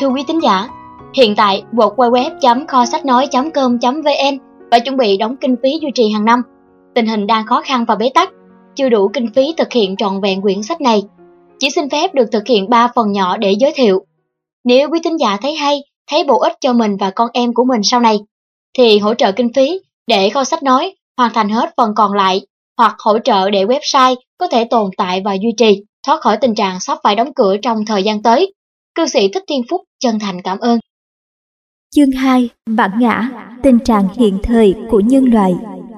thưa quý thính giả, hiện tại www.kho-sách-nói.com.vn phải chuẩn bị đóng kinh phí duy trì hàng năm. Tình hình đang khó khăn và bế tắc, chưa đủ kinh phí thực hiện trọn vẹn quyển sách này. Chỉ xin phép được thực hiện 3 phần nhỏ để giới thiệu. Nếu quý thính giả thấy hay, thấy bổ ích cho mình và con em của mình sau này, thì hỗ trợ kinh phí để Kho Sách Nói hoàn thành hết phần còn lại, hoặc hỗ trợ để website có thể tồn tại và duy trì, thoát khỏi tình trạng sắp phải đóng cửa trong thời gian tới. Cư sĩ Thích Thiên Phúc chân thành cảm ơn. Chương 2. Bản ngã, tình trạng hiện thời của nhân loại.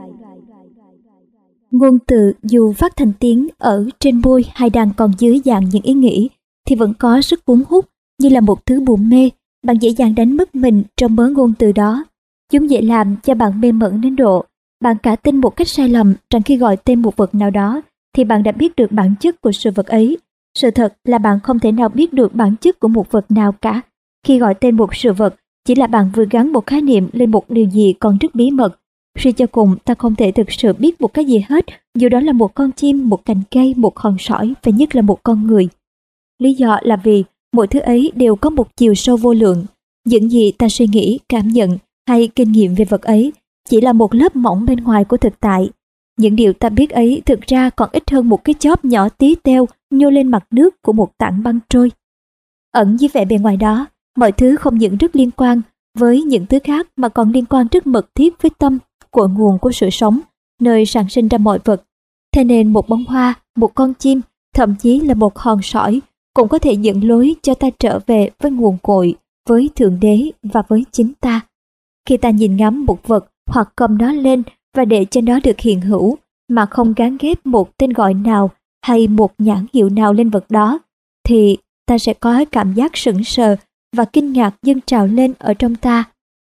Ngôn từ dù phát thành tiếng ở trên môi hay đang còn dưới dạng những ý nghĩ thì vẫn có sức cuốn hút như là một thứ bùa mê. Bạn dễ dàng đánh mất mình trong mớ ngôn từ đó. Chúng dễ làm cho bạn mê mẩn đến độ bạn cả tin một cách sai lầm rằng khi gọi tên một vật nào đó thì bạn đã biết được bản chất của sự vật ấy. Sự thật là bạn không thể nào biết được bản chất của một vật nào cả. Khi gọi tên một sự vật, chỉ là bạn vừa gắn một khái niệm lên một điều gì còn rất bí mật. Suy cho cùng, ta không thể thực sự biết một cái gì hết, dù đó là một con chim, một cành cây, một hòn sỏi và nhất là một con người. Lý do là vì mọi thứ ấy đều có một chiều sâu vô lượng. Những gì ta suy nghĩ, cảm nhận hay kinh nghiệm về vật ấy chỉ là một lớp mỏng bên ngoài của thực tại. Những điều ta biết ấy thực ra còn ít hơn một cái chóp nhỏ tí teo nhô lên mặt nước của một tảng băng trôi. Ẩn dưới vẻ bề ngoài đó, mọi thứ không những rất liên quan với những thứ khác mà còn liên quan rất mật thiết với tâm, cội nguồn của sự sống, nơi sản sinh ra mọi vật. Thế nên một bông hoa, một con chim, thậm chí là một hòn sỏi cũng có thể dẫn lối cho ta trở về với nguồn cội, với Thượng Đế và với chính ta. Khi ta nhìn ngắm một vật hoặc cầm nó lên và để cho nó được hiện hữu mà không gán ghép một tên gọi nào hay một nhãn hiệu nào lên vật đó, thì ta sẽ có cảm giác sững sờ và kinh ngạc dâng trào lên ở trong ta.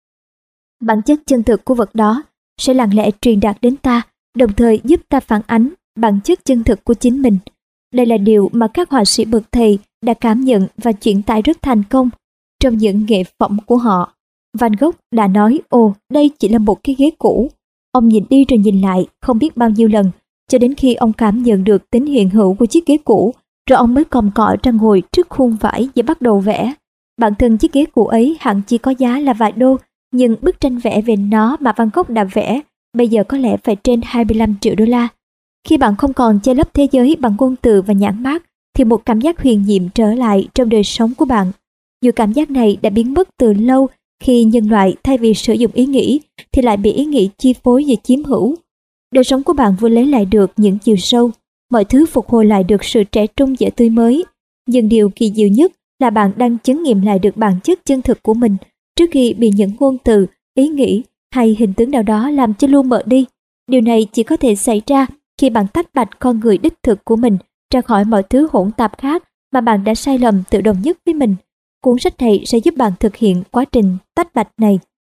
Bản chất chân thực của vật đó sẽ lặng lẽ truyền đạt đến ta, đồng thời giúp ta phản ánh bản chất chân thực của chính mình. Đây là điều mà các họa sĩ bậc thầy đã cảm nhận và chuyển tải rất thành công trong những nghệ phẩm của họ. Van Gogh đã nói, đây chỉ là một cái ghế cũ. Ông nhìn đi rồi nhìn lại không biết bao nhiêu lần, cho đến khi ông cảm nhận được tính hiện hữu của chiếc ghế cũ, rồi ông mới còm cõi ra ngồi trước khuôn vải và bắt đầu vẽ. Bản thân chiếc ghế cũ ấy hẳn chỉ có giá là vài đô, nhưng bức tranh vẽ về nó mà Van Gogh đã vẽ bây giờ có lẽ phải trên 25 triệu đô la. Khi bạn không còn che lấp thế giới bằng ngôn từ và nhãn mác, thì một cảm giác huyền nhiệm trở lại trong đời sống của bạn. Dù cảm giác này đã biến mất từ lâu khi nhân loại thay vì sử dụng ý nghĩ thì lại bị ý nghĩ chi phối và chiếm hữu. Đời sống của bạn vừa lấy lại được những chiều sâu, mọi thứ phục hồi lại được sự trẻ trung và tươi mới. Nhưng điều kỳ diệu nhất là bạn đang chứng nghiệm lại được bản chất chân thực của mình trước khi bị những ngôn từ, ý nghĩ hay hình tướng nào đó làm cho lu mờ đi. Điều này chỉ có thể xảy ra khi bạn tách bạch con người đích thực của mình ra khỏi mọi thứ hỗn tạp khác mà bạn đã sai lầm tự đồng nhất với mình. Cuốn sách này sẽ giúp bạn thực hiện quá trình tách bạch này.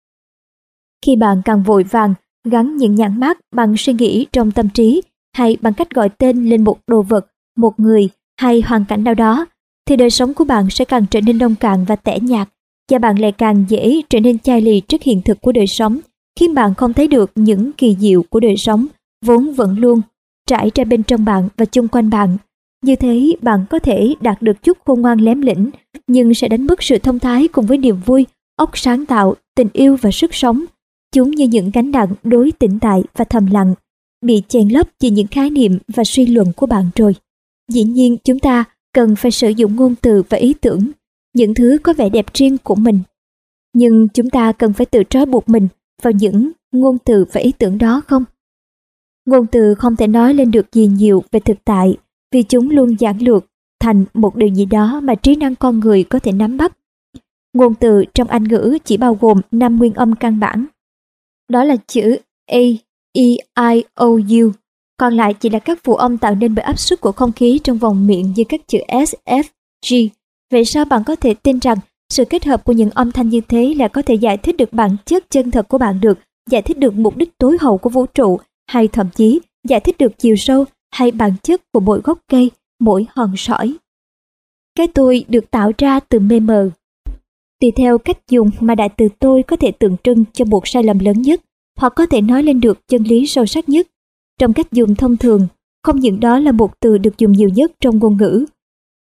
Khi bạn càng vội vàng gắn những nhãn mác bằng suy nghĩ trong tâm trí hay bằng cách gọi tên lên một đồ vật, một người hay hoàn cảnh nào đó, thì đời sống của bạn sẽ càng trở nên nông cạn và tẻ nhạt, và bạn lại càng dễ trở nên chai lì trước hiện thực của đời sống, khiến bạn không thấy được những kỳ diệu của đời sống vốn vẫn luôn trải ra bên trong bạn và chung quanh bạn. Như thế, bạn có thể đạt được chút khôn ngoan lém lĩnh, nhưng sẽ đánh mất sự thông thái cùng với niềm vui, óc sáng tạo, tình yêu và sức sống. Chúng như những gánh nặng đối tĩnh tại và thầm lặng, bị chèn lấp vì những khái niệm và suy luận của bạn rồi. Dĩ nhiên, chúng ta cần phải sử dụng ngôn từ và ý tưởng, những thứ có vẻ đẹp riêng của mình. Nhưng chúng ta cần phải tự trói buộc mình vào những ngôn từ và ý tưởng đó không? Ngôn từ không thể nói lên được gì nhiều về thực tại, vì chúng luôn giản lược thành một điều gì đó mà trí năng con người có thể nắm bắt. Ngôn từ trong Anh ngữ chỉ bao gồm 5 nguyên âm căn bản. Đó là chữ A, E, I, O, U. Còn lại chỉ là các phụ âm tạo nên bởi áp suất của không khí trong vòng miệng như các chữ S, F, G. Vậy sao bạn có thể tin rằng sự kết hợp của những âm thanh như thế là có thể giải thích được bản chất chân thật của bạn được, giải thích được mục đích tối hậu của vũ trụ, hay thậm chí giải thích được chiều sâu hay bản chất của mỗi gốc cây, mỗi hòn sỏi? Cái tôi được tạo ra từ mê mờ. Tùy theo cách dùng mà đại từ tôi có thể tượng trưng cho một sai lầm lớn nhất, hoặc có thể nói lên được chân lý sâu sắc nhất. Trong cách dùng thông thường, không những đó là một từ được dùng nhiều nhất trong ngôn ngữ.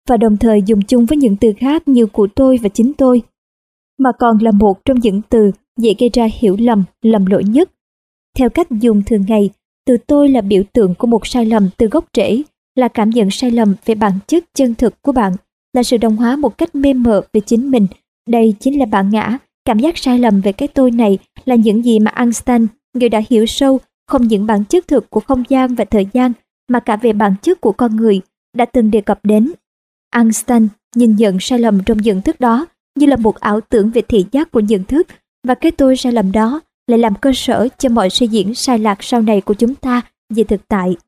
và đồng thời dùng chung với những từ khác như của tôi và chính tôi, mà còn là một trong những từ dễ gây ra hiểu lầm, lầm lỗi nhất. Theo cách dùng thường ngày, từ tôi là biểu tượng của một sai lầm từ gốc rễ, là cảm nhận sai lầm về bản chất chân thực của bạn, là sự đồng hóa một cách mê mờ về chính mình. Đây chính là bản ngã. Cảm giác sai lầm về cái tôi này là những gì mà Einstein, người đã hiểu sâu không những bản chất thực của không gian và thời gian, mà cả về bản chất của con người, đã từng đề cập đến. Einstein nhìn nhận sai lầm trong nhận thức đó như là một ảo tưởng về thị giác của nhận thức, và cái tôi sai lầm đó lại làm cơ sở cho mọi suy diễn sai lạc sau này của chúng ta về thực tại.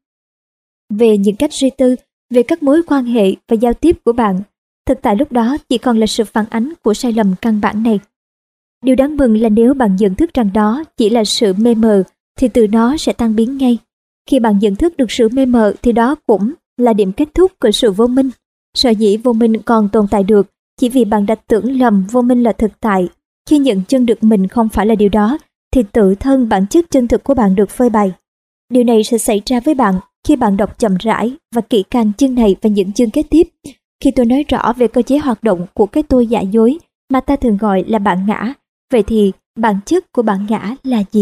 Về những cách suy tư, về các mối quan hệ và giao tiếp của bạn, thực tại lúc đó chỉ còn là sự phản ánh của sai lầm căn bản này. Điều đáng mừng là nếu bạn nhận thức rằng đó chỉ là sự mê mờ, thì từ nó sẽ tan biến ngay. Khi bạn nhận thức được sự mê mờ thì đó cũng là điểm kết thúc của sự vô minh. Sở dĩ vô minh còn tồn tại được chỉ vì bạn đã tưởng lầm vô minh là thực tại. Khi nhận chân được mình không phải là điều đó, thì tự thân bản chất chân thực của bạn được phơi bày. Điều này sẽ xảy ra với bạn khi bạn đọc chậm rãi và kỹ càng chương này và những chương kế tiếp. Khi tôi nói rõ về cơ chế hoạt động của cái tôi giả dối mà ta thường gọi là bản ngã, vậy thì bản chất của bản ngã là gì?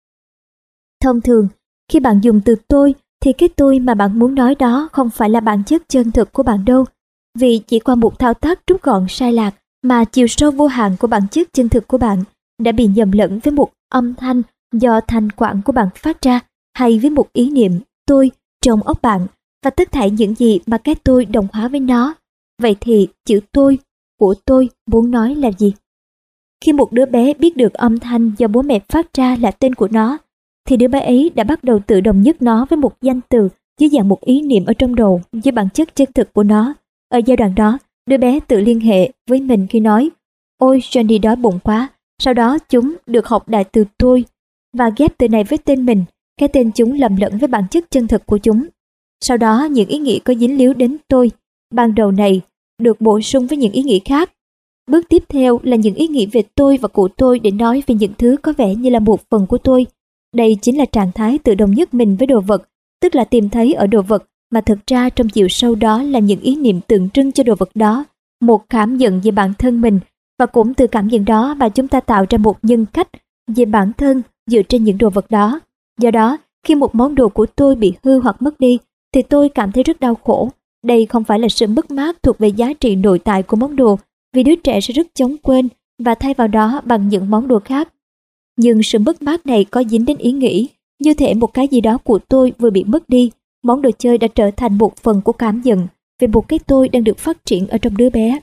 Thông thường, khi bạn dùng từ tôi thì cái tôi mà bạn muốn nói đó không phải là bản chất chân thực của bạn đâu. Vì chỉ qua một thao tác rút gọn sai lạc mà chiều sâu vô hạn của bản chất chân thực của bạn đã bị nhầm lẫn với một âm thanh do thanh quản của bạn phát ra, hay với một ý niệm tôi trong óc bạn, và tất thảy những gì mà cái tôi đồng hóa với nó. Vậy thì chữ tôi của tôi muốn nói là gì? Khi một đứa bé biết được âm thanh do bố mẹ phát ra là tên của nó, thì đứa bé ấy đã bắt đầu tự đồng nhất nó với một danh từ dưới dạng một ý niệm ở trong đầu với bản chất chân thực của nó. Ở giai đoạn đó, đứa bé tự liên hệ với mình khi nói ôi Johnny đói bụng quá. Sau đó chúng được học đại từ tôi và ghép từ này với tên mình. Cái tên chúng lầm lẫn với bản chất chân thực của chúng. Sau đó những ý nghĩ có dính líu đến tôi ban đầu này được bổ sung với những ý nghĩ khác. Bước tiếp theo là những ý nghĩ về tôi và của tôi để nói về những thứ có vẻ như là một phần của tôi. Đây chính là trạng thái tự đồng nhất mình với đồ vật, tức là tìm thấy ở đồ vật mà thực ra trong chiều sâu đó là những ý niệm tượng trưng cho đồ vật đó, một cảm nhận về bản thân mình, và cũng từ cảm nhận đó mà chúng ta tạo ra một nhân cách về bản thân dựa trên những đồ vật đó. Do đó, khi một món đồ của tôi bị hư hoặc mất đi, thì tôi cảm thấy rất đau khổ. Đây không phải là sự mất mát thuộc về giá trị nội tại của món đồ, vì đứa trẻ sẽ rất chóng quên và thay vào đó bằng những món đồ khác. Nhưng sự mất mát này có dính đến ý nghĩ, như thể một cái gì đó của tôi vừa bị mất đi. Món đồ chơi đã trở thành một phần của cảm nhận về một cái tôi đang được phát triển ở trong đứa bé.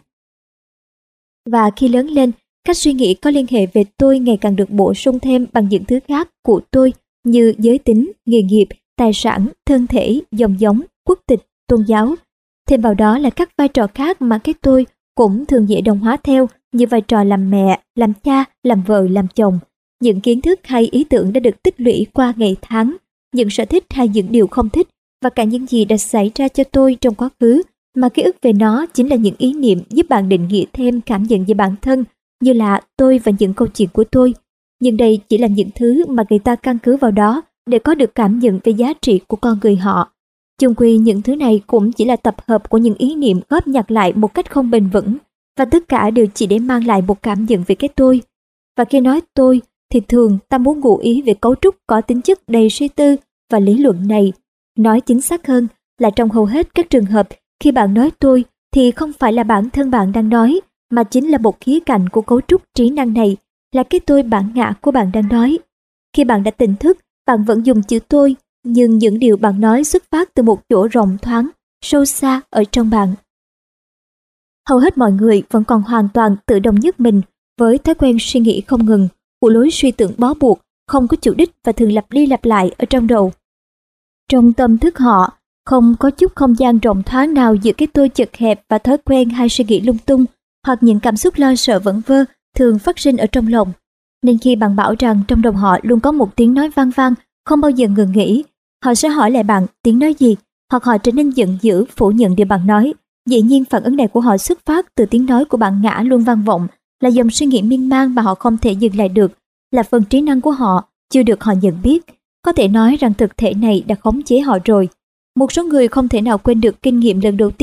Và khi lớn lên, cách suy nghĩ có liên hệ về tôi ngày càng được bổ sung thêm bằng những thứ khác của tôi như giới tính, nghề nghiệp, tài sản, thân thể, dòng giống, quốc tịch, tôn giáo. Thêm vào đó là các vai trò khác mà cái tôi cũng thường dễ đồng hóa theo, như vai trò làm mẹ, làm cha, làm vợ, làm chồng. Những kiến thức hay ý tưởng đã được tích lũy qua ngày tháng, những sở thích hay những điều không thích, và cả những gì đã xảy ra cho tôi trong quá khứ, mà ký ức về nó chính là những ý niệm giúp bạn định nghĩa thêm cảm nhận về bản thân, như là tôi và những câu chuyện của tôi. Nhưng đây chỉ là những thứ mà người ta căn cứ vào đó để có được cảm nhận về giá trị của con người họ. Chung quy những thứ này cũng chỉ là tập hợp của những ý niệm góp nhặt lại một cách không bền vững, và tất cả đều chỉ để mang lại một cảm nhận về cái tôi. Và khi nói tôi thì thường ta muốn ngụ ý về cấu trúc có tính chất đầy suy tư và lý luận này. Nói chính xác hơn là trong hầu hết các trường hợp khi bạn nói tôi thì không phải là bản thân bạn đang nói, mà chính là một khía cạnh của cấu trúc trí năng này, là cái tôi bản ngã của bạn đang nói. Khi bạn đã tỉnh thức, bạn vẫn dùng chữ tôi, nhưng những điều bạn nói xuất phát từ một chỗ rộng thoáng, sâu xa ở trong bạn. Hầu hết mọi người vẫn còn hoàn toàn tự đồng nhất mình với thói quen suy nghĩ không ngừng, của lối suy tưởng bó buộc, không có chủ đích và thường lặp đi lặp lại ở trong đầu. Trong tâm thức họ, không có chút không gian rộng thoáng nào giữa cái tôi chật hẹp và thói quen hay suy nghĩ lung tung, hoặc những cảm xúc lo sợ vẩn vơ thường phát sinh ở trong lòng. Nên khi bạn bảo rằng trong đầu họ luôn có một tiếng nói vang vang, không bao giờ ngừng nghỉ, họ sẽ hỏi lại bạn tiếng nói gì, hoặc họ trở nên giận dữ phủ nhận điều bạn nói. Dĩ nhiên phản ứng này của họ xuất phát từ tiếng nói của bản ngã luôn vang vọng, là dòng suy nghĩ miên man mà họ không thể dừng lại được, là phần trí năng của họ chưa được họ nhận biết. Có thể nói rằng thực thể này đã khống chế họ rồi. Một số người không thể nào quên được kinh nghiệm lần đầu tiên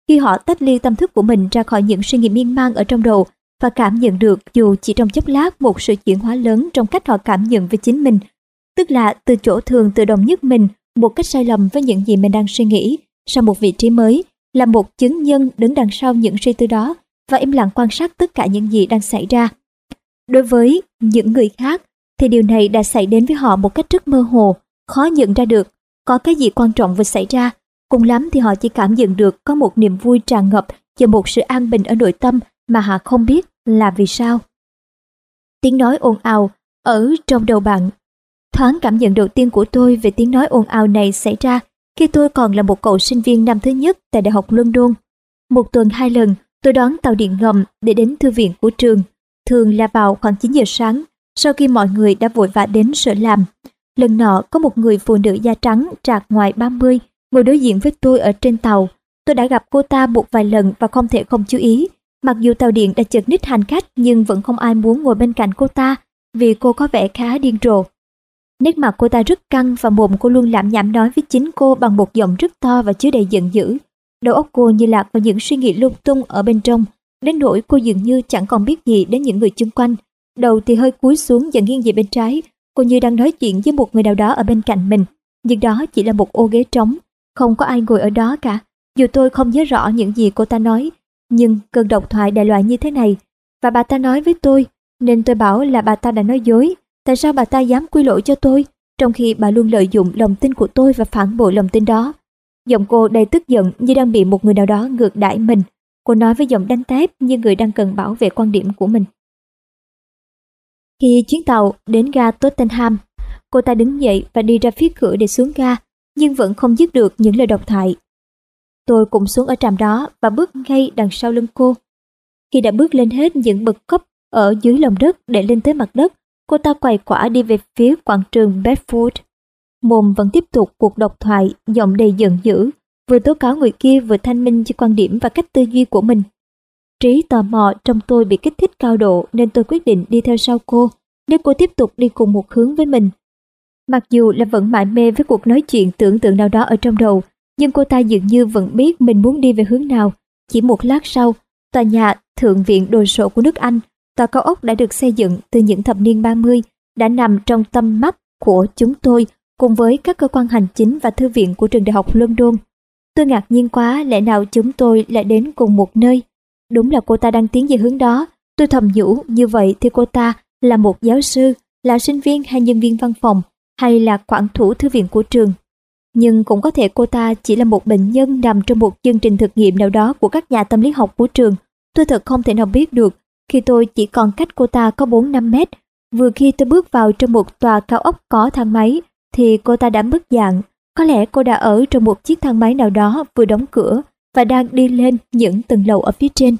khi họ tách ly tâm thức của mình ra khỏi những suy nghĩ miên man ở trong đầu và cảm nhận được dù chỉ trong chốc lát một sự chuyển hóa lớn trong cách họ cảm nhận về chính mình, tức là từ chỗ thường tự động nhất mình một cách sai lầm với những gì mình đang suy nghĩ sang một vị trí mới, là một chứng nhân đứng đằng sau những suy tư đó và im lặng quan sát tất cả những gì đang xảy ra. Đối với những người khác thì điều này đã xảy đến với họ một cách rất mơ hồ, khó nhận ra được có cái gì quan trọng vừa xảy ra. Cùng lắm thì họ chỉ cảm nhận được có một niềm vui tràn ngập và một sự an bình ở nội tâm mà họ không biết là vì sao. Tiếng nói ồn ào ở trong đầu bạn. Thoáng cảm nhận đầu tiên của tôi về tiếng nói ồn ào này xảy ra khi tôi còn là một cậu sinh viên năm thứ nhất tại Đại học London. Một tuần 2 lần, tôi đón tàu điện ngầm để đến thư viện của trường, thường là vào khoảng 9 giờ sáng, sau khi mọi người đã vội vã đến sở làm. Lần nọ có một người phụ nữ da trắng trạc ngoài 30 ngồi đối diện với tôi ở trên tàu. Tôi đã gặp cô ta một vài lần và không thể không chú ý. Mặc dù tàu điện đã chật ních hành khách nhưng vẫn không ai muốn ngồi bên cạnh cô ta vì cô có vẻ khá điên rồ. Nét mặt cô ta rất căng và mồm cô luôn lảm nhảm nói với chính cô bằng một giọng rất to và chứa đầy giận dữ. Đầu óc cô như lạc vào những suy nghĩ lung tung ở bên trong, đến nỗi cô dường như chẳng còn biết gì đến những người xung quanh. Đầu thì hơi cúi xuống và nghiêng về bên trái, cô như đang nói chuyện với một người nào đó ở bên cạnh mình, nhưng đó chỉ là một ô ghế trống, không có ai ngồi ở đó cả. Dù tôi không nhớ rõ những gì cô ta nói, nhưng cơn độc thoại đại loại như thế này, và bà ta nói với tôi, nên tôi bảo là bà ta đã nói dối. Tại sao bà ta dám quy lỗi cho tôi, trong khi bà luôn lợi dụng lòng tin của tôi và phản bội lòng tin đó? Giọng cô đầy tức giận như đang bị một người nào đó ngược đãi mình. Cô nói với giọng đanh thép như người đang cần bảo vệ quan điểm của mình. Khi chuyến tàu đến ga Tottenham, cô ta đứng dậy và đi ra phía cửa để xuống ga, nhưng vẫn không dứt được những lời độc thoại. Tôi cũng xuống ở trạm đó và bước ngay đằng sau lưng cô. Khi đã bước lên hết những bậc cấp ở dưới lòng đất để lên tới mặt đất, cô ta quay quả đi về phía quảng trường Bedford. Mồm vẫn tiếp tục cuộc độc thoại, giọng đầy giận dữ, vừa tố cáo người kia vừa thanh minh cho quan điểm và cách tư duy của mình. Trí tò mò trong tôi bị kích thích cao độ nên tôi quyết định đi theo sau cô nếu cô tiếp tục đi cùng một hướng với mình. Mặc dù là vẫn mải mê với cuộc nói chuyện tưởng tượng nào đó ở trong đầu, nhưng cô ta dường như vẫn biết mình muốn đi về hướng nào. Chỉ một lát sau, tòa nhà Thượng viện đồ sộ của nước Anh, tòa cao ốc đã được xây dựng từ những thập niên 30, đã nằm trong tầm mắt của chúng tôi cùng với các cơ quan hành chính và thư viện của trường Đại học London. Tôi ngạc nhiên quá, lẽ nào chúng tôi lại đến cùng một nơi? Đúng là cô ta đang tiến về hướng đó. Tôi thầm nhủ, như vậy thì cô ta là một giáo sư, là sinh viên hay nhân viên văn phòng, hay là quản thủ thư viện của trường. Nhưng cũng có thể cô ta chỉ là một bệnh nhân nằm trong một chương trình thực nghiệm nào đó của các nhà tâm lý học của trường. Tôi thật không thể nào biết được khi tôi chỉ còn cách cô ta có 4-5 mét. Vừa khi tôi bước vào trong một tòa cao ốc có thang máy thì cô ta đã mất dạng. Có lẽ cô đã ở trong một chiếc thang máy nào đó vừa đóng cửa và đang đi lên những tầng lầu ở phía trên.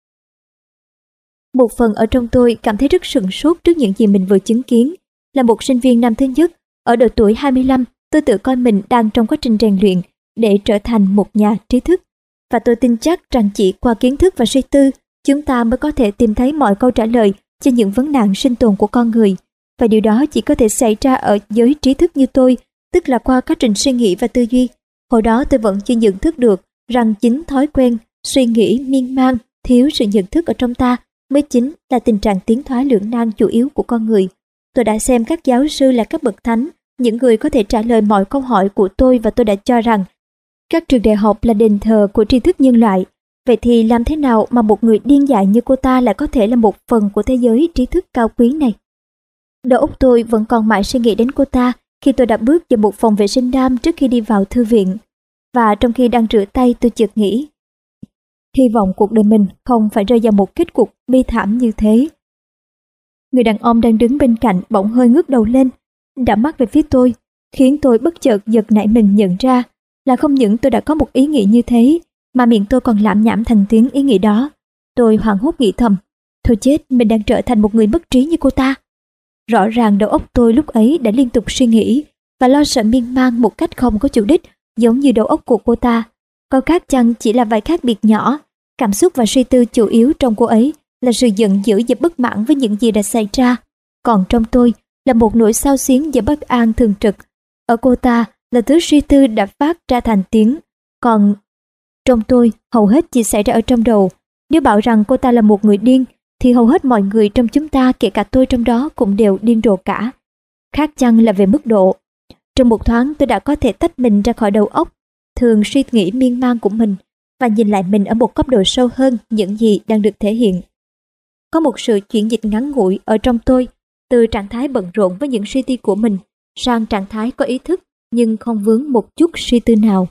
Một phần ở trong tôi cảm thấy rất sửng sốt trước những gì mình vừa chứng kiến. Là một sinh viên năm thứ nhất, ở độ tuổi 25, tôi tự coi mình đang trong quá trình rèn luyện để trở thành một nhà trí thức. Và tôi tin chắc rằng chỉ qua kiến thức và suy tư, chúng ta mới có thể tìm thấy mọi câu trả lời cho những vấn nạn sinh tồn của con người. Và điều đó chỉ có thể xảy ra ở giới trí thức như tôi, tức là qua quá trình suy nghĩ và tư duy. Hồi đó tôi vẫn chưa nhận thức được rằng chính thói quen, suy nghĩ miên man, thiếu sự nhận thức ở trong ta mới chính là tình trạng tiến thoái lưỡng nan chủ yếu của con người. Tôi đã xem các giáo sư là các bậc thánh, những người có thể trả lời mọi câu hỏi của tôi, và tôi đã cho rằng các trường đại học là đền thờ của tri thức nhân loại. Vậy thì làm thế nào mà một người điên dại như cô ta lại có thể là một phần của thế giới trí thức cao quý này? Đầu óc tôi vẫn còn mãi suy nghĩ đến cô ta khi tôi đã bước vào một phòng vệ sinh nam trước khi đi vào thư viện. Và trong khi đang rửa tay, tôi chợt nghĩ, hy vọng cuộc đời mình không phải rơi vào một kết cục bi thảm như thế. Người đàn ông đang đứng bên cạnh bỗng hơi ngước đầu lên, đã mắt về phía tôi, khiến tôi bất chợt giật nảy mình nhận ra là không những tôi đã có một ý nghĩ như thế, mà miệng tôi còn lảm nhảm thành tiếng ý nghĩ đó. Tôi hoảng hốt nghĩ thầm, thôi chết, mình đang trở thành một người mất trí như cô ta. Rõ ràng đầu óc tôi lúc ấy đã liên tục suy nghĩ và lo sợ miên man một cách không có chủ đích, giống như đầu óc của cô ta. Có khác chăng chỉ là vài khác biệt nhỏ. Cảm xúc và suy tư chủ yếu trong cô ấy là sự giận dữ và bất mãn với những gì đã xảy ra. Còn trong tôi là một nỗi xao xuyến và bất an thường trực. Ở cô ta là thứ suy tư đã phát ra thành tiếng. Còn trong tôi hầu hết chỉ xảy ra ở trong đầu. Nếu bảo rằng cô ta là một người điên, thì hầu hết mọi người trong chúng ta, kể cả tôi trong đó, cũng đều điên rồ cả. Khác chăng là về mức độ. Trong một thoáng tôi đã có thể tách mình ra khỏi đầu óc thường suy nghĩ miên man của mình và nhìn lại mình ở một cấp độ sâu hơn những gì đang được thể hiện. Có một sự chuyển dịch ngắn ngủi ở trong tôi, từ trạng thái bận rộn với những suy tư của mình sang trạng thái có ý thức nhưng không vướng một chút suy tư nào.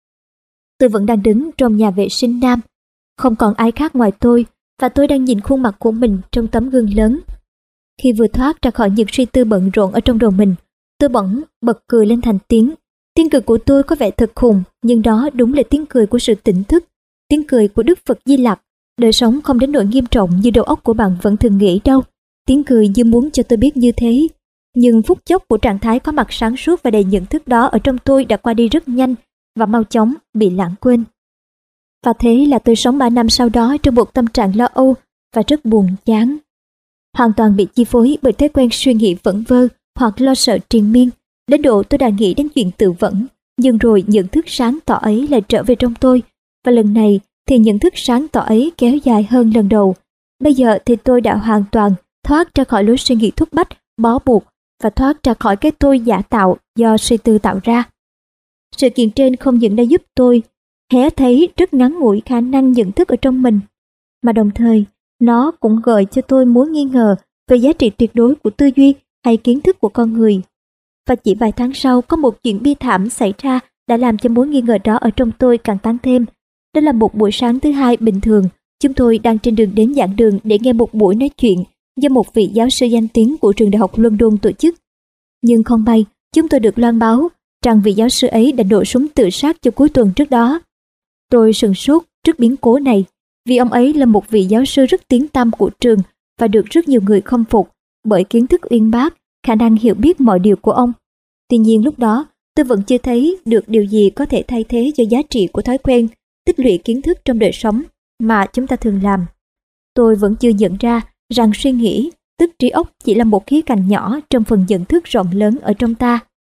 Tôi vẫn đang đứng trong nhà vệ sinh nam, không còn ai khác ngoài tôi, và tôi đang nhìn khuôn mặt của mình trong tấm gương lớn. Khi vừa thoát ra khỏi những suy tư bận rộn ở trong đầu mình, tôi bỗng bật cười lên thành tiếng. Tiếng cười của tôi có vẻ thật khùng, nhưng đó đúng là tiếng cười của sự tỉnh thức, tiếng cười của Đức Phật Di Lặc. Đời sống không đến nỗi nghiêm trọng như đầu óc của bạn vẫn thường nghĩ đâu. Tiếng cười như muốn cho tôi biết như thế. Nhưng phút chốc của trạng thái có mặt sáng suốt và đầy nhận thức đó ở trong tôi đã qua đi rất nhanh và mau chóng bị lãng quên. Và thế là tôi sống 3 năm sau đó trong một tâm trạng lo âu và rất buồn chán. Hoàn toàn bị chi phối bởi thói quen suy nghĩ vẩn vơ hoặc lo sợ triền miên, đến độ tôi đã nghĩ đến chuyện tự vẫn. Nhưng rồi nhận thức sáng tỏ ấy lại trở về trong tôi, và lần này thì nhận thức sáng tỏ ấy kéo dài hơn lần đầu. Bây giờ thì tôi đã hoàn toàn thoát ra khỏi lối suy nghĩ thúc bách, bó buộc và thoát ra khỏi cái tôi giả tạo do suy tư tạo ra. Sự kiện trên không những đã giúp tôi hé thấy rất ngắn ngủi khả năng nhận thức ở trong mình, mà đồng thời nó cũng gợi cho tôi mối nghi ngờ về giá trị tuyệt đối của tư duy hay kiến thức của con người. Và chỉ vài tháng sau, có một chuyện bi thảm xảy ra đã làm cho mối nghi ngờ đó ở trong tôi càng tăng thêm. Đó là một buổi sáng thứ hai bình thường, chúng tôi đang trên đường đến giảng đường để nghe một buổi nói chuyện do một vị giáo sư danh tiếng của trường đại học London tổ chức. Nhưng không may, chúng tôi được loan báo rằng vị giáo sư ấy đã nổ súng tự sát cho cuối tuần trước đó. Tôi sửng sốt trước biến cố này, vì ông ấy là một vị giáo sư rất tiếng tăm của trường và được rất nhiều người khâm phục bởi kiến thức uyên bác, khả năng hiểu biết mọi điều của ông. Tuy nhiên lúc đó, tôi vẫn chưa thấy được điều gì có thể thay thế cho giá trị của thói quen tích lũy kiến thức trong đời sống mà chúng ta thường làm. Tôi vẫn chưa nhận ra rằng suy nghĩ, tức trí óc, chỉ là một khía cạnh nhỏ trong phần nhận thức rộng lớn ở trong ta.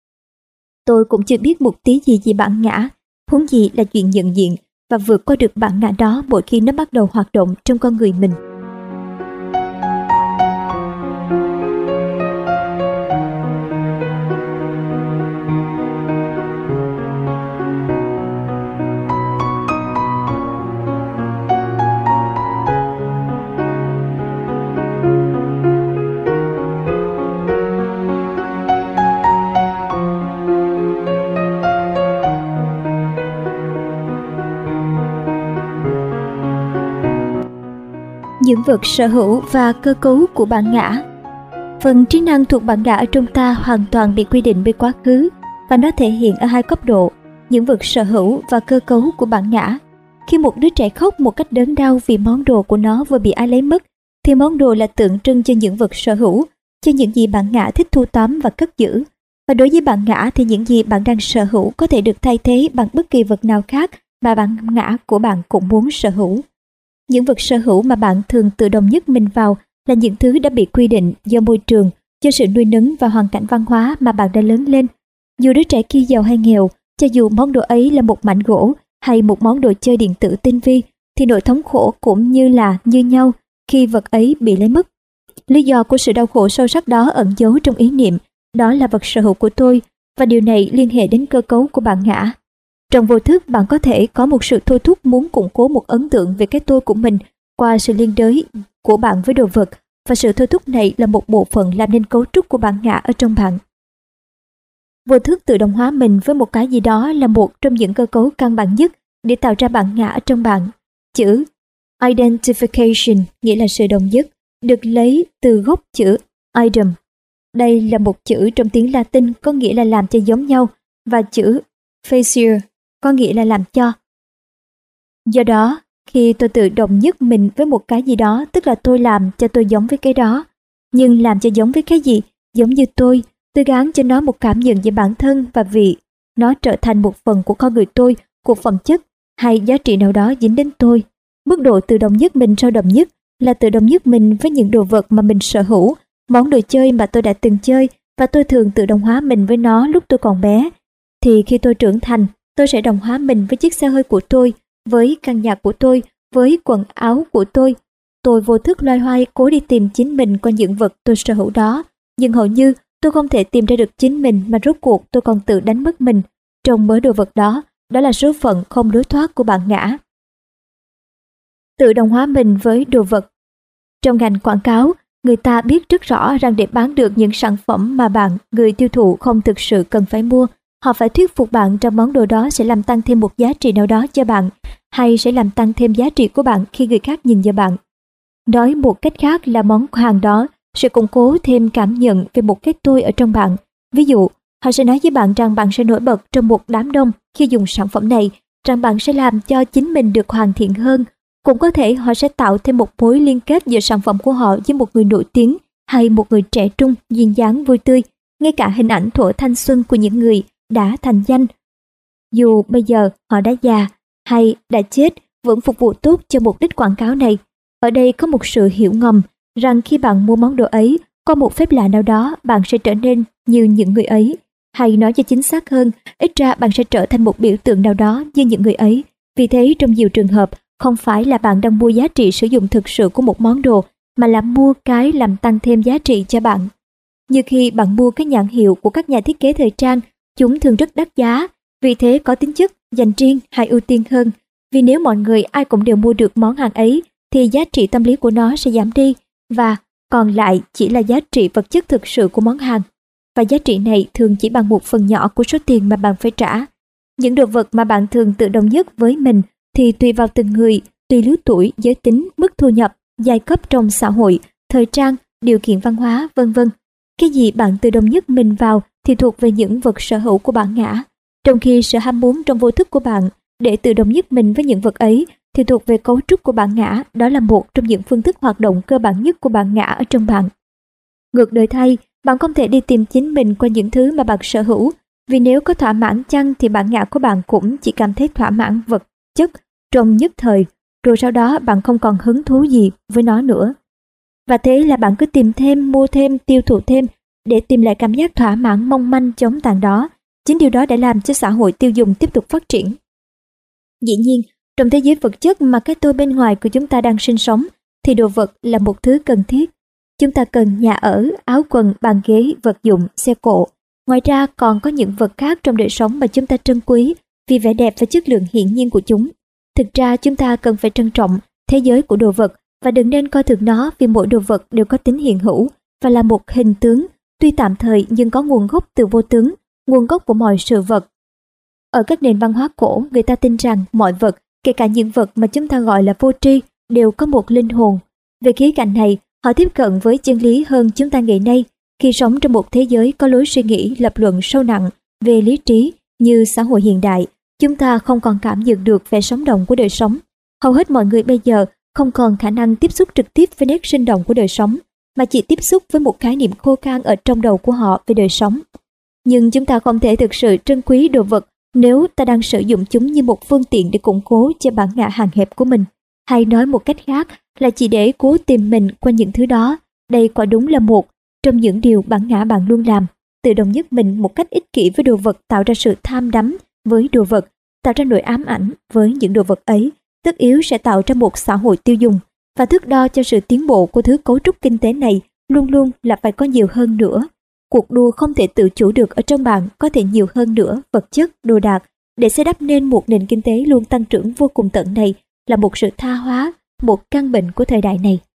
Tôi cũng chưa biết một tí gì về bản ngã, huống gì là chuyện nhận diện và vượt qua được bản ngã đó mỗi khi nó bắt đầu hoạt động trong con người mình. Những vật sở hữu và cơ cấu của bản ngã. Phần trí năng thuộc bản ngã ở trong ta hoàn toàn bị quy định bởi quá khứ, và nó thể hiện ở hai cấp độ: những vật sở hữu và cơ cấu của bản ngã. Khi một đứa trẻ khóc một cách đớn đau vì món đồ của nó vừa bị ai lấy mất, thì món đồ là tượng trưng cho những vật sở hữu, cho những gì bản ngã thích thu tóm và cất giữ. Và đối với bản ngã thì những gì bạn đang sở hữu có thể được thay thế bằng bất kỳ vật nào khác mà bản ngã của bạn cũng muốn sở hữu. Những vật sở hữu mà bạn thường tự đồng nhất mình vào là những thứ đã bị quy định do môi trường, do sự nuôi nấng và hoàn cảnh văn hóa mà bạn đã lớn lên. Dù đứa trẻ kia giàu hay nghèo, cho dù món đồ ấy là một mảnh gỗ hay một món đồ chơi điện tử tinh vi, thì nỗi thống khổ cũng như nhau khi vật ấy bị lấy mất. Lý do của sự đau khổ sâu sắc đó ẩn giấu trong ý niệm, đó là vật sở hữu của tôi, và điều này liên hệ đến cơ cấu của bản ngã. Trong vô thức, bạn có thể có một sự thôi thúc muốn củng cố một ấn tượng về cái tôi của mình qua sự liên đới của bạn với đồ vật, và sự thôi thúc này là một bộ phận làm nên cấu trúc của bản ngã ở trong bạn. Vô thức tự động hóa mình với một cái gì đó là một trong những cơ cấu căn bản nhất để tạo ra bản ngã ở trong bạn. Chữ identification, nghĩa là sự đồng nhất, được lấy từ gốc chữ idem. Đây là một chữ trong tiếng Latin có nghĩa là làm cho giống nhau, và chữ facier có nghĩa là làm cho. Do đó, khi tôi tự đồng nhất mình với một cái gì đó, tức là tôi làm cho tôi giống với cái đó. Nhưng làm cho giống với cái gì? Giống như tôi gán cho nó một cảm nhận về bản thân, và vì nó trở thành một phần của con người tôi, của phẩm chất hay giá trị nào đó dính đến tôi. Mức độ tự đồng nhất mình sâu đậm nhất là tự đồng nhất mình với những đồ vật mà mình sở hữu, món đồ chơi mà tôi đã từng chơi, và tôi thường tự đồng hóa mình với nó lúc tôi còn bé. Thì khi tôi trưởng thành, tôi sẽ đồng hóa mình với chiếc xe hơi của tôi, với căn nhà của tôi, với quần áo của tôi. Tôi vô thức loay hoay cố đi tìm chính mình qua những vật tôi sở hữu đó, nhưng hầu như tôi không thể tìm ra được chính mình mà rốt cuộc tôi còn tự đánh mất mình trong mớ đồ vật đó. Đó là số phận không lối thoát của bạn ngã. Tự đồng hóa mình với đồ vật. Trong ngành quảng cáo, người ta biết rất rõ rằng để bán được những sản phẩm mà bạn, người tiêu thụ không thực sự cần phải mua, họ phải thuyết phục bạn rằng món đồ đó sẽ làm tăng thêm một giá trị nào đó cho bạn, hay sẽ làm tăng thêm giá trị của bạn khi người khác nhìn vào bạn. Nói một cách khác là món hàng đó sẽ củng cố thêm cảm nhận về một cái tôi ở trong bạn. Ví dụ, họ sẽ nói với bạn rằng bạn sẽ nổi bật trong một đám đông khi dùng sản phẩm này, rằng bạn sẽ làm cho chính mình được hoàn thiện hơn. Cũng có thể họ sẽ tạo thêm một mối liên kết giữa sản phẩm của họ với một người nổi tiếng hay một người trẻ trung, duyên dáng vui tươi, ngay cả hình ảnh thuở thanh xuân của những người đã thành danh. Dù bây giờ họ đã già hay đã chết, vẫn phục vụ tốt cho mục đích quảng cáo này. Ở đây có một sự hiểu ngầm rằng khi bạn mua món đồ ấy, qua một phép lạ nào đó bạn sẽ trở nên như những người ấy. Hay nói cho chính xác hơn, ít ra bạn sẽ trở thành một biểu tượng nào đó như những người ấy. Vì thế trong nhiều trường hợp, không phải là bạn đang mua giá trị sử dụng thực sự của một món đồ, mà là mua cái làm tăng thêm giá trị cho bạn. Như khi bạn mua cái nhãn hiệu của các nhà thiết kế thời trang, chúng thường rất đắt giá, vì thế có tính chất dành riêng hay ưu tiên hơn. Vì nếu mọi người ai cũng đều mua được món hàng ấy, thì giá trị tâm lý của nó sẽ giảm đi, và còn lại chỉ là giá trị vật chất thực sự của món hàng. Và giá trị này thường chỉ bằng một phần nhỏ của số tiền mà bạn phải trả. Những đồ vật mà bạn thường tự đồng nhất với mình thì tùy vào từng người, tùy lứa tuổi, giới tính, mức thu nhập, giai cấp trong xã hội, thời trang, điều kiện văn hóa, vân vân. Cái gì bạn tự đồng nhất mình vào thì thuộc về những vật sở hữu của bản ngã, trong khi sự ham muốn trong vô thức của bạn để tự đồng nhất mình với những vật ấy thì thuộc về cấu trúc của bản ngã. Đó là một trong những phương thức hoạt động cơ bản nhất của bản ngã ở trong bạn. Ngược đời thay, bạn không thể đi tìm chính mình qua những thứ mà bạn sở hữu, vì nếu có thỏa mãn chăng thì bản ngã của bạn cũng chỉ cảm thấy thỏa mãn vật chất trong nhất thời, rồi sau đó bạn không còn hứng thú gì với nó nữa. Và thế là bạn cứ tìm thêm, mua thêm, tiêu thụ thêm để tìm lại cảm giác thỏa mãn mong manh chóng tàn đó. Chính điều đó đã làm cho xã hội tiêu dùng tiếp tục phát triển. Dĩ nhiên, trong thế giới vật chất mà cái tôi bên ngoài của chúng ta đang sinh sống, thì đồ vật là một thứ cần thiết. Chúng ta cần nhà ở, áo quần, bàn ghế, vật dụng, xe cộ. Ngoài ra còn có những vật khác trong đời sống mà chúng ta trân quý vì vẻ đẹp và chất lượng hiển nhiên của chúng. Thực ra chúng ta cần phải trân trọng thế giới của đồ vật và đừng nên coi thường nó, vì mỗi đồ vật đều có tính hiện hữu và là một hình tướng, tuy tạm thời nhưng có nguồn gốc từ vô tướng, nguồn gốc của mọi sự vật. Ở các nền văn hóa cổ, người ta tin rằng mọi vật, kể cả những vật mà chúng ta gọi là vô tri, đều có một linh hồn. Về khía cạnh này, họ tiếp cận với chân lý hơn chúng ta ngày nay, khi sống trong một thế giới có lối suy nghĩ lập luận sâu nặng về lý trí như xã hội hiện đại. Chúng ta không còn cảm nhận được vẻ sống động của đời sống. Hầu hết mọi người bây giờ không còn khả năng tiếp xúc trực tiếp với nét sinh động của đời sống, mà chỉ tiếp xúc với một khái niệm khô khan ở trong đầu của họ về đời sống. Nhưng chúng ta không thể thực sự trân quý đồ vật nếu ta đang sử dụng chúng như một phương tiện để củng cố cho bản ngã hạn hẹp của mình. Hay nói một cách khác là chỉ để cố tìm mình qua những thứ đó. Đây quả đúng là một trong những điều bản ngã bạn luôn làm, tự đồng nhất mình một cách ích kỷ với đồ vật, tạo ra sự tham đắm với đồ vật, tạo ra nỗi ám ảnh với những đồ vật ấy, tất yếu sẽ tạo ra một xã hội tiêu dùng. Và thước đo cho sự tiến bộ của thứ cấu trúc kinh tế này luôn luôn là phải có nhiều hơn nữa. Cuộc đua không thể tự chủ được ở trong bạn có thể nhiều hơn nữa vật chất, đồ đạc để xây đắp nên một nền kinh tế luôn tăng trưởng vô cùng tận này là một sự tha hóa, một căn bệnh của thời đại này.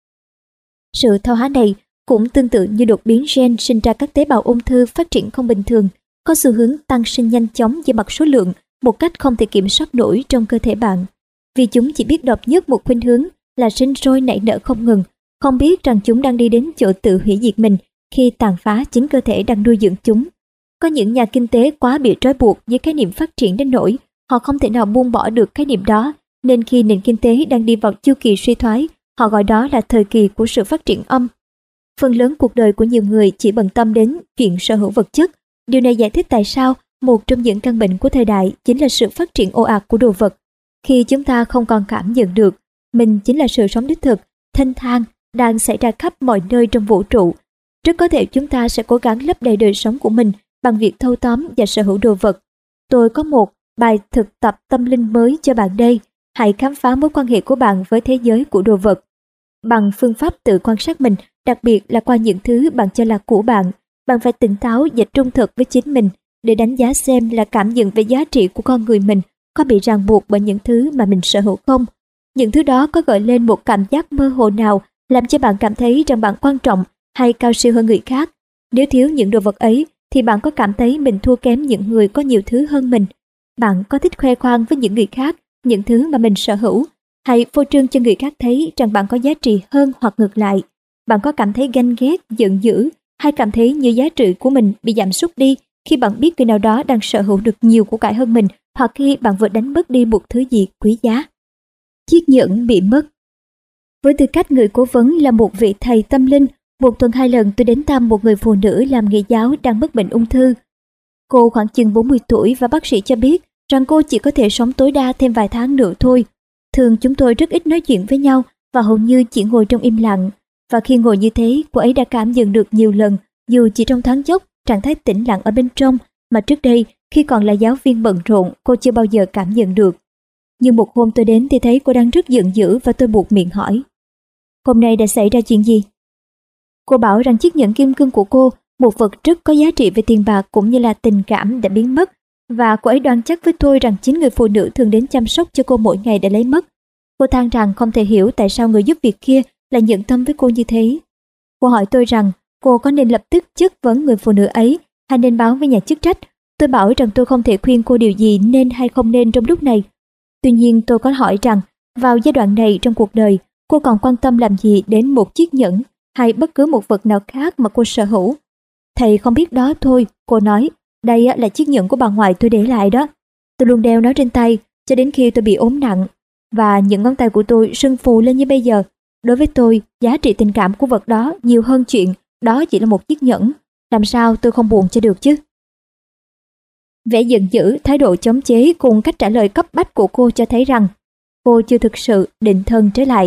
Sự tha hóa này cũng tương tự như đột biến gen sinh ra các tế bào ung thư phát triển không bình thường, có xu hướng tăng sinh nhanh chóng về mặt số lượng một cách không thể kiểm soát nổi trong cơ thể bạn. Vì chúng chỉ biết độc nhất một khuynh hướng là sinh sôi nảy nở không ngừng, không biết rằng chúng đang đi đến chỗ tự hủy diệt mình khi tàn phá chính cơ thể đang nuôi dưỡng chúng. Có những nhà kinh tế quá bị trói buộc với khái niệm phát triển đến nỗi họ không thể nào buông bỏ được khái niệm đó, nên khi nền kinh tế đang đi vào chu kỳ suy thoái, họ gọi đó là thời kỳ của sự phát triển âm. Phần lớn cuộc đời của nhiều người chỉ bận tâm đến chuyện sở hữu vật chất. Điều này giải thích tại sao một trong những căn bệnh của thời đại chính là sự phát triển ồ ạt của đồ vật. Khi chúng ta không còn cảm nhận được mình chính là sự sống đích thực, thanh thang đang xảy ra khắp mọi nơi trong vũ trụ, rất có thể chúng ta sẽ cố gắng lấp đầy đời sống của mình bằng việc thâu tóm và sở hữu đồ vật. Tôi có một bài thực tập tâm linh mới cho bạn đây. Hãy khám phá mối quan hệ của bạn với thế giới của đồ vật bằng phương pháp tự quan sát mình, đặc biệt là qua những thứ bạn cho là của bạn. Bạn phải tỉnh táo và trung thực với chính mình để đánh giá xem là cảm nhận về giá trị của con người mình có bị ràng buộc bởi những thứ mà mình sở hữu không. Những thứ đó có gợi lên một cảm giác mơ hồ nào làm cho bạn cảm thấy rằng bạn quan trọng hay cao siêu hơn người khác. Nếu thiếu những đồ vật ấy thì bạn có cảm thấy mình thua kém những người có nhiều thứ hơn mình. Bạn có thích khoe khoang với những người khác những thứ mà mình sở hữu, hay phô trương cho người khác thấy rằng bạn có giá trị hơn, hoặc ngược lại. Bạn có cảm thấy ganh ghét, giận dữ, hay cảm thấy như giá trị của mình bị giảm sút đi khi bạn biết người nào đó đang sở hữu được nhiều của cải hơn mình, hoặc khi bạn vừa đánh mất đi một thứ gì quý giá. Chiếc nhẫn bị mất. Với tư cách người cố vấn là một vị thầy tâm linh, một tuần 2 lần tôi đến thăm một người phụ nữ làm nghề giáo đang mắc bệnh ung thư. Cô khoảng chừng 40 tuổi và bác sĩ cho biết rằng cô chỉ có thể sống tối đa thêm vài tháng nữa thôi. Thường chúng tôi rất ít nói chuyện với nhau và hầu như chỉ ngồi trong im lặng. Và khi ngồi như thế, cô ấy đã cảm nhận được nhiều lần, dù chỉ trong thoáng chốc, trạng thái tĩnh lặng ở bên trong mà trước đây khi còn là giáo viên bận rộn cô chưa bao giờ cảm nhận được. Nhưng một hôm tôi đến thì thấy cô đang rất giận dữ và tôi buột miệng hỏi: "Hôm nay đã xảy ra chuyện gì?" Cô bảo rằng chiếc nhẫn kim cương của cô, một vật rất có giá trị về tiền bạc cũng như là tình cảm, đã biến mất, và cô ấy đoan chắc với tôi rằng chính người phụ nữ thường đến chăm sóc cho cô mỗi ngày đã lấy mất. Cô than rằng không thể hiểu tại sao người giúp việc kia lại nhẫn tâm với cô như thế. Cô hỏi tôi rằng cô có nên lập tức chất vấn người phụ nữ ấy hay nên báo với nhà chức trách. Tôi bảo rằng tôi không thể khuyên cô điều gì nên hay không nên trong lúc này. Tuy nhiên tôi có hỏi rằng vào giai đoạn này trong cuộc đời, cô còn quan tâm làm gì đến một chiếc nhẫn hay bất cứ một vật nào khác mà cô sở hữu. "Thầy không biết đó thôi," cô nói. "Đây là chiếc nhẫn của bà ngoại tôi để lại đó. Tôi luôn đeo nó trên tay cho đến khi tôi bị ốm nặng, và những ngón tay của tôi sưng phù lên như bây giờ. Đối với tôi, giá trị tình cảm của vật đó nhiều hơn chuyện đó chỉ là một chiếc nhẫn. Làm sao tôi không buồn cho được chứ?" Vẻ giận dữ, thái độ chống chế cùng cách trả lời cấp bách của cô cho thấy rằng cô chưa thực sự định thân trở lại.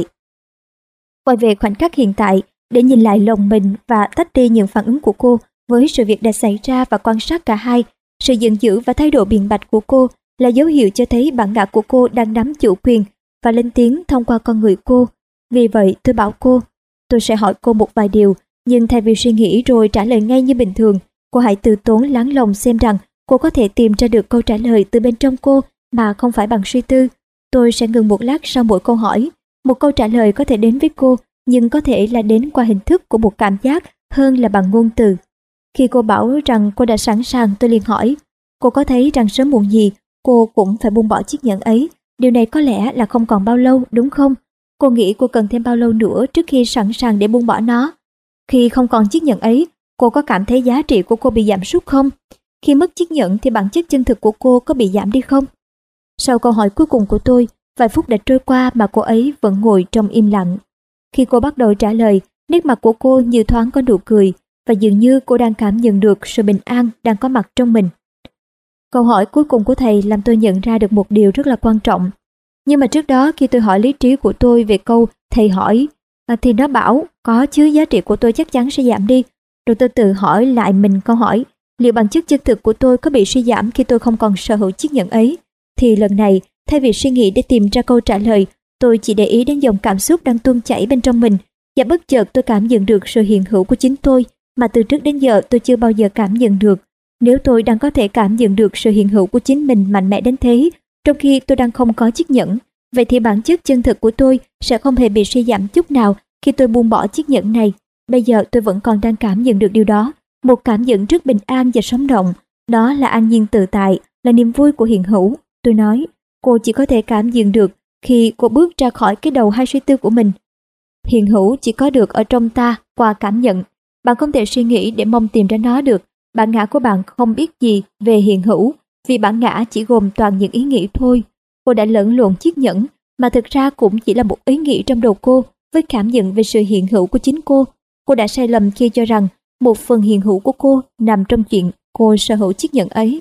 Quay về khoảnh khắc hiện tại để nhìn lại lòng mình và tách đi những phản ứng của cô với sự việc đã xảy ra và quan sát cả hai. Sự giận dữ và thái độ biện bạch của cô là dấu hiệu cho thấy bản ngã của cô đang nắm chủ quyền và lên tiếng thông qua con người cô. Vì vậy tôi bảo cô, tôi sẽ hỏi cô một vài điều, nhưng thay vì suy nghĩ rồi trả lời ngay như bình thường, cô hãy từ tốn lắng lòng xem rằng cô có thể tìm ra được câu trả lời từ bên trong cô mà không phải bằng suy tư. Tôi sẽ ngừng một lát sau mỗi câu hỏi. Một câu trả lời có thể đến với cô, nhưng có thể là đến qua hình thức của một cảm giác hơn là bằng ngôn từ. Khi cô bảo rằng cô đã sẵn sàng, tôi liền hỏi, cô có thấy rằng sớm muộn gì cô cũng phải buông bỏ chiếc nhẫn ấy? Điều này có lẽ là không còn bao lâu, đúng không? Cô nghĩ cô cần thêm bao lâu nữa trước khi sẵn sàng để buông bỏ nó? Khi không còn chiếc nhẫn ấy, cô có cảm thấy giá trị của cô bị giảm sút không? Khi mất chiếc nhẫn thì bản chất chân thực của cô có bị giảm đi không? Sau câu hỏi cuối cùng của tôi, vài phút đã trôi qua mà cô ấy vẫn ngồi trong im lặng. Khi cô bắt đầu trả lời, nét mặt của cô như thoáng có nụ cười, và dường như cô đang cảm nhận được sự bình an đang có mặt trong mình. Câu hỏi cuối cùng của thầy làm tôi nhận ra được một điều rất là quan trọng. Nhưng mà trước đó khi tôi hỏi lý trí của tôi về câu thầy hỏi, thì nó bảo có chứ, giá trị của tôi chắc chắn sẽ giảm đi. Rồi tôi tự hỏi lại mình câu hỏi, liệu bản chất chân thực của tôi có bị suy giảm khi tôi không còn sở hữu chiếc nhẫn ấy? Thì lần này, thay vì suy nghĩ để tìm ra câu trả lời, tôi chỉ để ý đến dòng cảm xúc đang tuôn chảy bên trong mình, và bất chợt tôi cảm nhận được sự hiện hữu của chính tôi mà từ trước đến giờ tôi chưa bao giờ cảm nhận được. Nếu tôi đang có thể cảm nhận được sự hiện hữu của chính mình mạnh mẽ đến thế, trong khi tôi đang không có chiếc nhẫn, vậy thì bản chất chân thực của tôi sẽ không hề bị suy giảm chút nào khi tôi buông bỏ chiếc nhẫn này. Bây giờ tôi vẫn còn đang cảm nhận được điều đó, một cảm nhận rất bình an và sống động. Đó là an nhiên tự tại, là niềm vui của hiện hữu. Tôi nói, cô chỉ có thể cảm nhận được khi cô bước ra khỏi cái đầu hay suy tư của mình. Hiện hữu chỉ có được ở trong ta qua cảm nhận. Bạn không thể suy nghĩ để mong tìm ra nó được. Bản ngã của bạn không biết gì về hiện hữu, vì bản ngã chỉ gồm toàn những ý nghĩ thôi. Cô đã lẫn lộn chiếc nhẫn, mà thực ra cũng chỉ là một ý nghĩ trong đầu cô, với cảm nhận về sự hiện hữu của chính cô. Cô đã sai lầm khi cho rằng một phần hiện hữu của cô nằm trong chuyện cô sở hữu chiếc nhẫn ấy.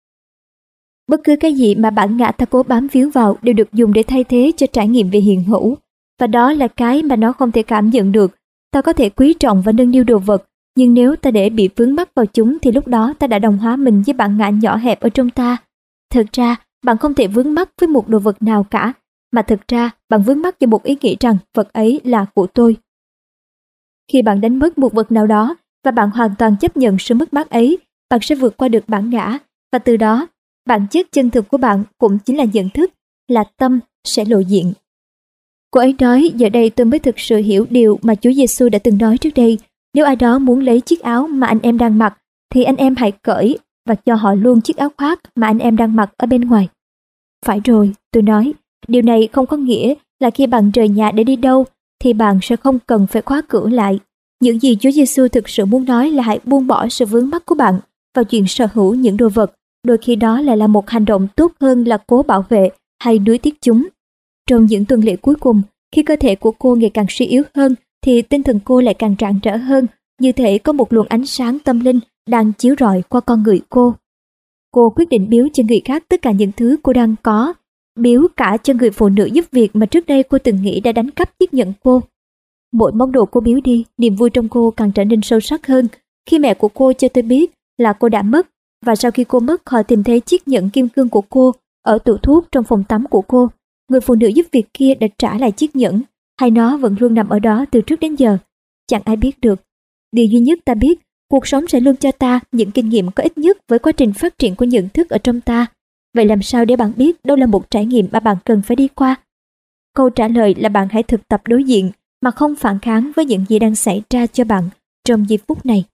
Bất cứ cái gì mà bản ngã ta cố bám víu vào đều được dùng để thay thế cho trải nghiệm về hiện hữu, và đó là cái mà nó không thể cảm nhận được. Ta có thể quý trọng và nâng niu đồ vật, nhưng nếu ta để bị vướng mắc vào chúng thì lúc đó ta đã đồng hóa mình với bản ngã nhỏ hẹp ở trong ta. Thật ra, bạn không thể vướng mắc với một đồ vật nào cả, mà thực ra bạn vướng mắc vào một ý nghĩ rằng vật ấy là của tôi. Khi bạn đánh mất một vật nào đó và bạn hoàn toàn chấp nhận sự mất mát ấy, bạn sẽ vượt qua được bản ngã, và từ đó, bản chất chân thực của bạn cũng chính là nhận thức, là tâm sẽ lộ diện. Cô ấy nói, giờ đây tôi mới thực sự hiểu điều mà Chúa Giêsu đã từng nói trước đây. Nếu ai đó muốn lấy chiếc áo mà anh em đang mặc, thì anh em hãy cởi và cho họ luôn chiếc áo khoác mà anh em đang mặc ở bên ngoài. Phải rồi, tôi nói, điều này không có nghĩa là khi bạn rời nhà để đi đâu, thì bạn sẽ không cần phải khóa cửa lại. Những gì Chúa Giêsu thực sự muốn nói là hãy buông bỏ sự vướng mắc của bạn vào chuyện sở hữu những đồ vật. Đôi khi đó lại là một hành động tốt hơn là cố bảo vệ hay nuối tiếc chúng. Trong những tuần lễ cuối cùng, khi cơ thể của cô ngày càng suy yếu hơn, thì tinh thần cô lại càng rạng rỡ hơn, như thể có một luồng ánh sáng tâm linh đang chiếu rọi qua con người cô. Cô quyết định biếu cho người khác tất cả những thứ cô đang có, biếu cả cho người phụ nữ giúp việc mà trước đây cô từng nghĩ đã đánh cắp chiếc nhẫn cô. Mỗi món đồ cô biếu đi, niềm vui trong cô càng trở nên sâu sắc hơn. Khi mẹ của cô cho tôi biết là cô đã mất, và sau khi cô mất, họ tìm thấy chiếc nhẫn kim cương của cô ở tủ thuốc trong phòng tắm của cô. Người phụ nữ giúp việc kia đã trả lại chiếc nhẫn, hay nó vẫn luôn nằm ở đó từ trước đến giờ. Chẳng ai biết được. Điều duy nhất ta biết, cuộc sống sẽ luôn cho ta những kinh nghiệm có ích nhất với quá trình phát triển của nhận thức ở trong ta. Vậy làm sao để bạn biết đâu là một trải nghiệm mà bạn cần phải đi qua? Câu trả lời là bạn hãy thực tập đối diện mà không phản kháng với những gì đang xảy ra cho bạn trong giây phút này.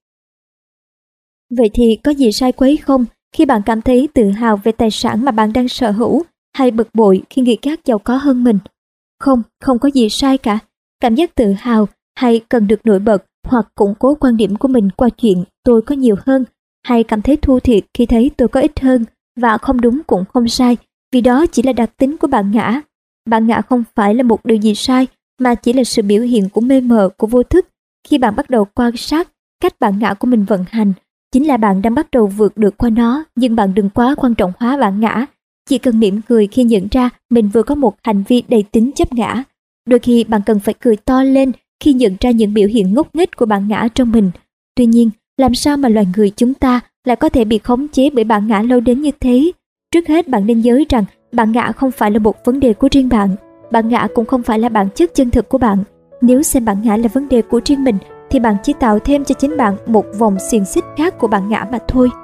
Vậy thì có gì sai quấy không khi bạn cảm thấy tự hào về tài sản mà bạn đang sở hữu, hay bực bội khi người khác giàu có hơn mình? Không, không có gì sai cả. Cảm giác tự hào hay cần được nổi bật hoặc củng cố quan điểm của mình qua chuyện tôi có nhiều hơn, hay cảm thấy thua thiệt khi thấy tôi có ít hơn, và không đúng cũng không sai, vì đó chỉ là đặc tính của bản ngã. Bản ngã không phải là một điều gì sai, mà chỉ là sự biểu hiện của mê mờ của vô thức. Khi bạn bắt đầu quan sát cách bản ngã của mình vận hành, chính là bạn đang bắt đầu vượt được qua nó, nhưng bạn đừng quá quan trọng hóa bản ngã. Chỉ cần mỉm cười khi nhận ra mình vừa có một hành vi đầy tính chấp ngã. Đôi khi bạn cần phải cười to lên khi nhận ra những biểu hiện ngốc nghếch của bản ngã trong mình. Tuy nhiên, làm sao mà loài người chúng ta lại có thể bị khống chế bởi bản ngã lâu đến như thế? Trước hết bạn nên nhớ rằng bản ngã không phải là một vấn đề của riêng bạn. Bản ngã cũng không phải là bản chất chân thực của bạn. Nếu xem bản ngã là vấn đề của riêng mình, thì bạn chỉ tạo thêm cho chính bạn một vòng xiềng xích khác của bản ngã mà thôi.